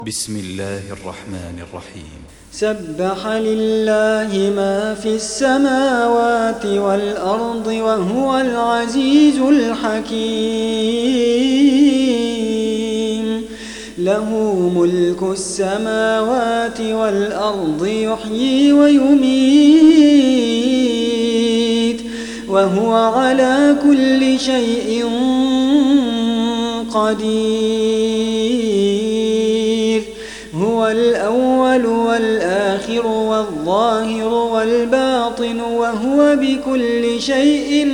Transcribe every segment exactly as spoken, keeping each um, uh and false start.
بسم الله الرحمن الرحيم. سبح لله ما في السماوات والأرض وهو العزيز الحكيم. له ملك السماوات والأرض يحيي ويميت وهو على كل شيء قدير. هو الأول والآخر والظاهر والباطن وهو بكل شيء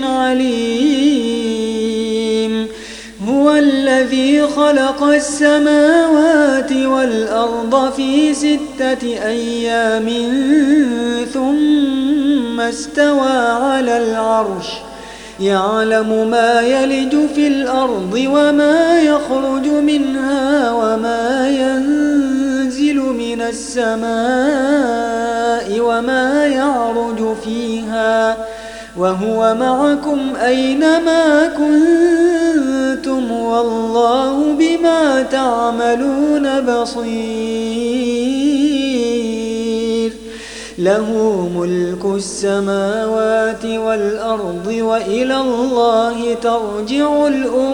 عليم. هو الذي خلق السماوات والأرض في ستة أيام ثم استوى على العرش يعلم ما يلج في الأرض وما يخرج منها وما ينزل من السماء وما يعرج فيها وهو معكم أينما كنتم والله بما تعملون بصير. له ملك السماوات والأرض وإلى الله ترجع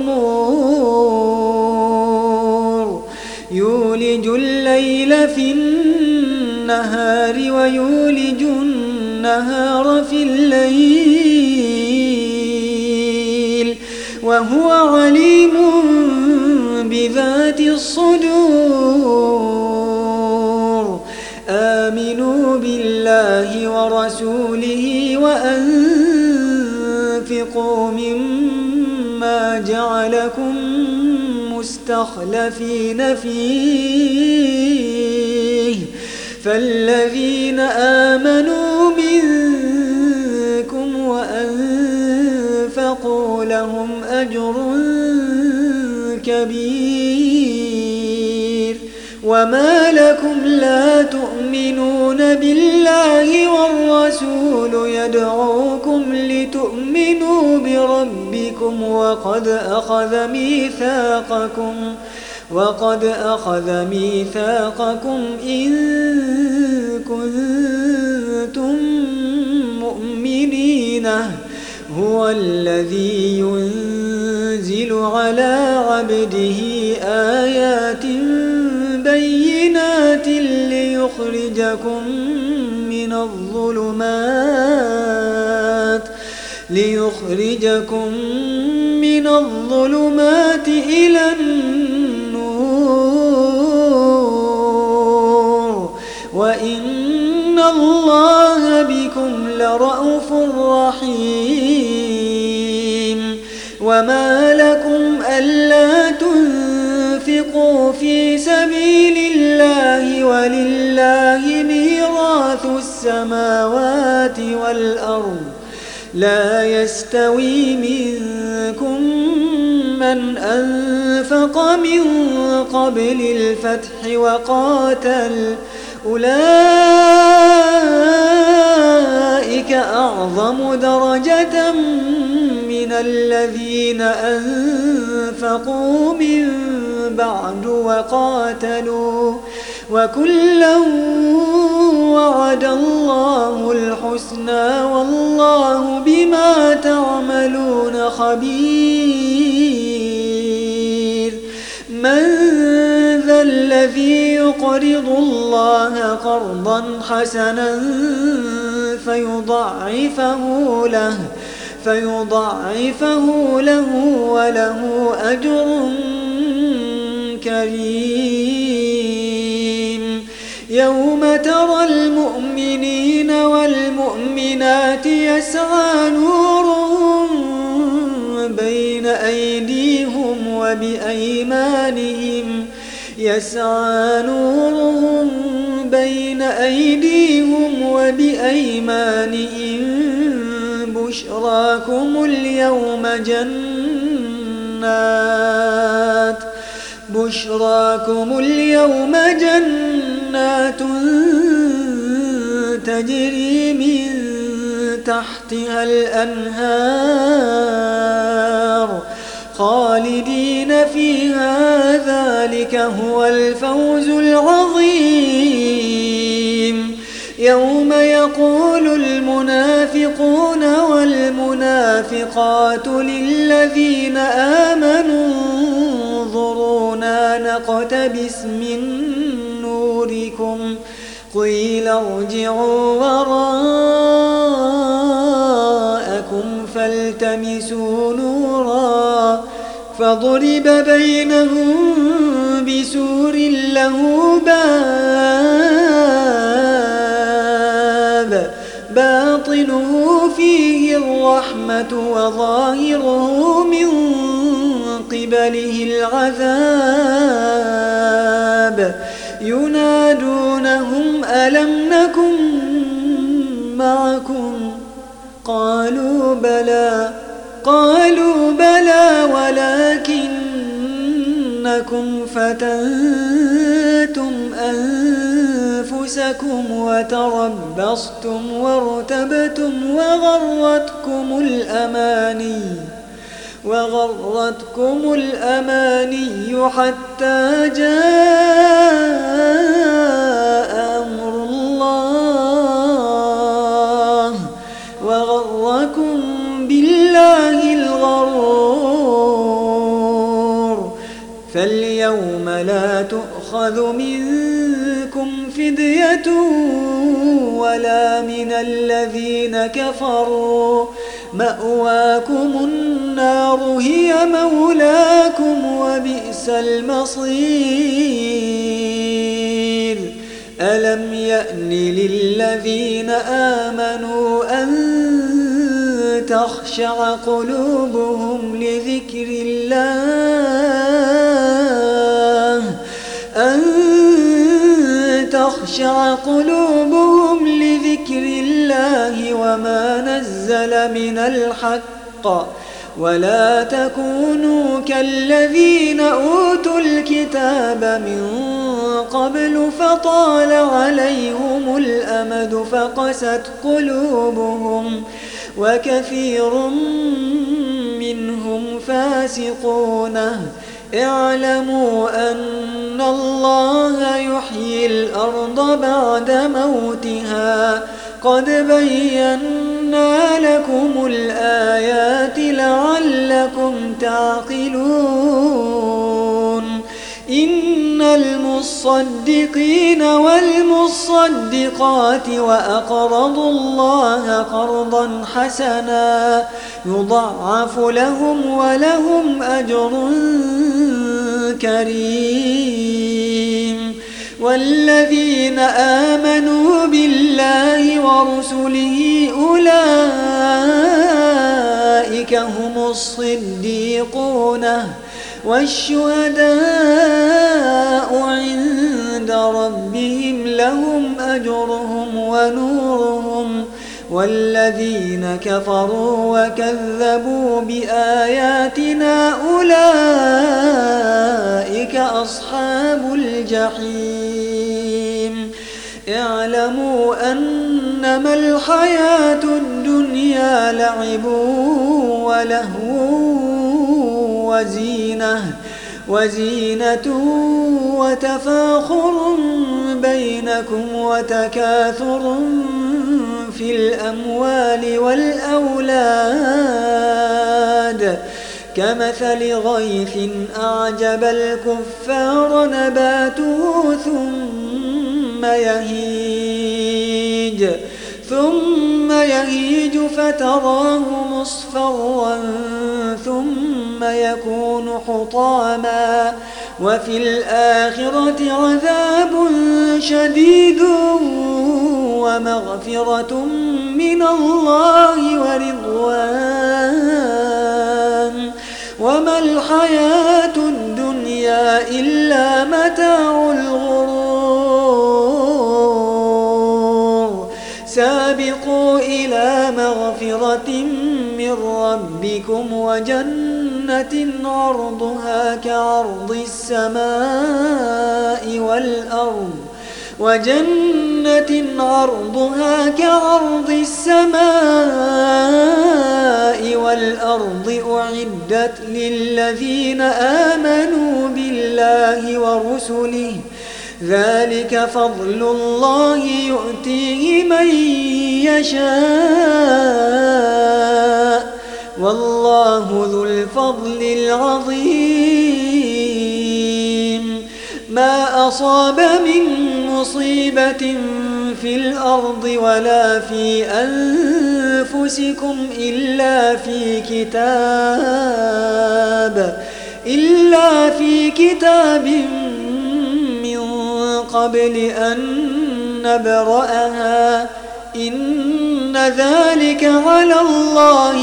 الأمور. يولج الليل في النهار ويولج النهار في الليل وهو عليم بذات الصدور. آمنوا بالله ورسوله وأنفقوا مما جعلكم مستخلفين فيه فالذين آمنوا منكم وأنفقوا لهم أجر كبير. وما لكم لا تؤمنون بالله والرسول يدعوكم لتؤمنوا بربكم وقد أخذ ميثاقكم وقد أخذ ميثاقكم إن كنتم مؤمنين. هو الذي ينزل على عبده آيات بينات ليخرجكم من الظلمات ليخرجكم من الظلمات إلى النور وإن الله بكم لرءوف رحيم. وما لكم ألا تنفقوا في سبيل الله ولله ميراث السماوات والأرض لا يستوي منكم من أنفق من قبل الفتح وقاتل أولئك أعظم درجة من الذين أنفقوا من بعد وقاتلوا وكلا وعد الله الحسنى والله بما تعملون خبير. من ذا الذي يقرض الله قرضا حسنا فيضاعفه له فيضاعفه له وله أجر كريم. يوم ترى المؤمنين والمؤمنات يسعى نورهم بين أيديهم وبأيمانهم يسعى نورهم بين أيديهم وبأيمانهم بشراكم اليوم جنات بشراكم اليوم جنات تجري من تحتها الأنهار خالدين فيها ذلك هو الفوز العظيم يوم يقول المنافقون والمنافقات للذين آمنوا انظرونا نقتبس من نوركم قيل ارجعوا وراءكم فالتمسوا نورا فضرب بينهم بسور له باب باطنه فيه الرحمة وظاهره من قبله العذاب ينادونهم ألم نكن معكم قالوا بلى قالوا بلى ولكنكم فتنتم أنفسكم وتربصتم وارتبتم وغرتكم الأماني وغرتكم الأماني حتى جاء أمر الله وغركم بالله الغرور فاليوم لا تؤخذ منكم فدية ولا من الذين كفروا مأواكم النار هي مولاكم وبئس المصير ألم يأن للذين آمنوا أن تخشع قلوبهم لذكر الله أن تخشع قلوبهم لذكر الله وما نزل من الحق ولا تكونوا كالذين أوتوا الكتاب من قبل فطال عليهم الأمد فقست قلوبهم وكثير منهم فاسقون اعلموا أن الله يحيي الأرض بعد موتها قد بينا لكم الآيات لعلكم تعقلون إن المصدقين والمصدقات وأقرضوا الله قرضا حسنا يضاعف لهم ولهم أجر كريم والذين آمنوا بالله ورسله أولئك هم الصديقون والشهداء عند ربهم لهم أجرهم ونورهم والذين كفروا وكذبوا بآياتنا أولئك أصحاب الجحيم اعلموا أنما الحياة الدنيا لعب ولهو وزينة وزينة وتفاخر بينكم وتكاثر في الأموال والأولاد كمثل غيث أعجب الكفار نباته ثم يهيج ثم يهيج فتراه مصفرا ثم يكون حطاما وفي الآخرة عذاب شديد ومغفرة من الله ورضوان وما الحياة الدنيا إلا متاع الغرور سابقوا إلى مغفرة من ربكم وجنة عرضها كعرض السماء والأرض وجنة عرضها كعرض السماء والأرض أعدت للذين آمنوا بالله ورسله ذلك فضل الله يؤتيه من يشاء والله ذو الفضل العظيم ما أصاب من مصيبة في الأرض ولا في أنفسكم إلا في كتاب إلا في كتاب من قبل أن نبرأها إن ذلك على الله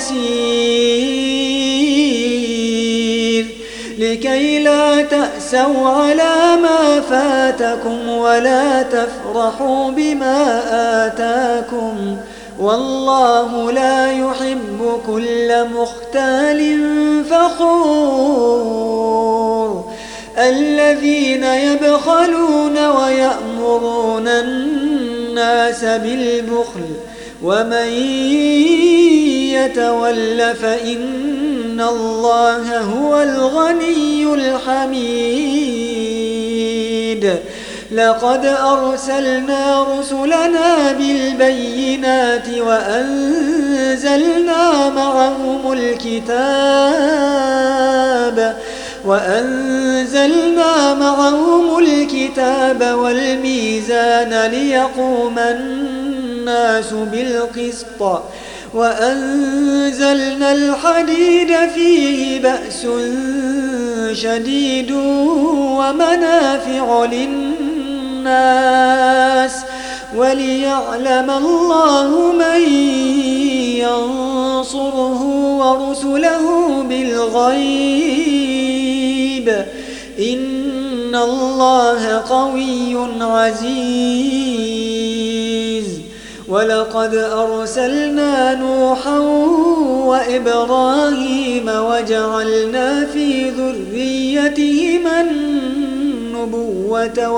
يسير لكي لا تأسوا على ما فاتكم ولا تفرحوا بما آتاكم والله لا يحب كل مختال فخور الذين يبخلون ويأمرون الناس بالبخل ومن يتول فإن الله هو الغني الحميد لقد أرسلنا رسلنا بالبينات وأنزلنا معهم الكتاب وأنزلنا معهم الكتاب والميزان ليقوم الناس بالقسط وأنزلنا الحديد فيه بأس شديد ومنافع للناس وليعلم الله من ينصره ورسله بالغيب إن الله قوي عزيز ولقد أرسلنا نوحا وإبراهيم وجعلنا في ذريتهما النبوة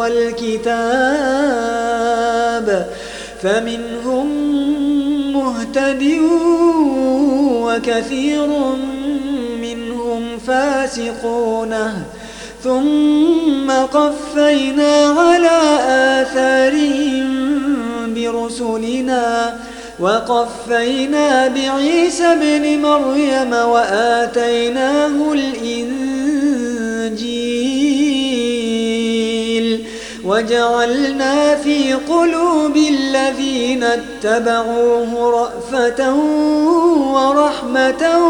والكتاب فمنهم مهتد وكثير منهم فاسقون ثم قفينا على آثارهم برسلنا وقفينا بعيسى ابن مريم وآتيناه الإنجيل وجعلنا في قلوب الذين اتبعوه رأفة ورحمة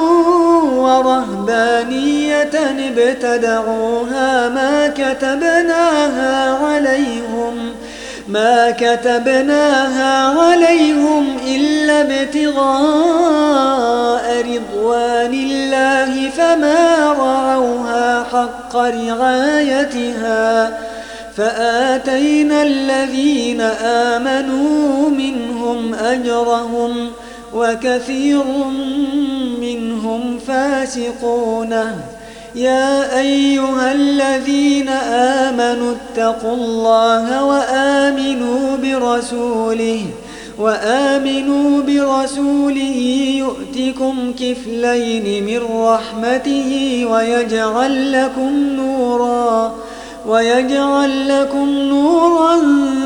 ورهبانية ابتدعوها ما كتبناها عليهم ما كتبناها عليهم إلا ابتغاء رضوان الله فما رعوها حق رعايتها فآتينا الذين آمنوا منهم أجرهم وكثير منهم فاسقون يا أيها الذين آمنوا اتقوا الله وآمنوا برسوله وآمنوا برسوله يؤتكم كفلين من رحمته ويجعل لكم نورا ويجعل لكم نورا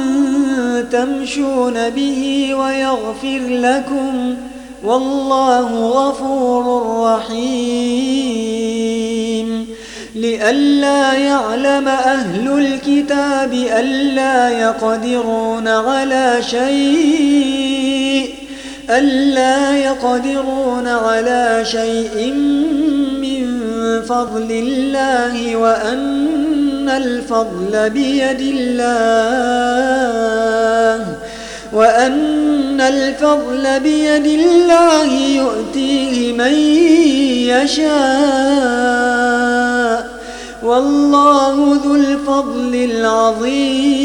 تمشون به ويغفر لكم والله غفور رحيم لئلا يعلم أهل الكتاب ألا يقدرون على شيء ألا يقدرون على شيء من فضل الله وأن الفضل بيد الله وأن الفضل بيد الله يؤتيه من يشاء والله ذو الفضل العظيم